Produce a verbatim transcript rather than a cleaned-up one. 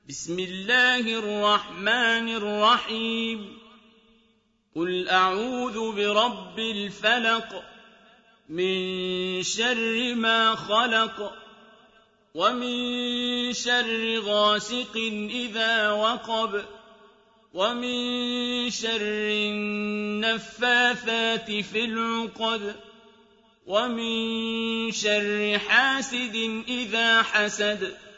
بسم الله الرحمن الرحيم قل أعوذ برب الفلق من شر ما خلق ومن شر غاسق إذا وقب ومن شر النفاثات في العقد ومن شر حاسد إذا حسد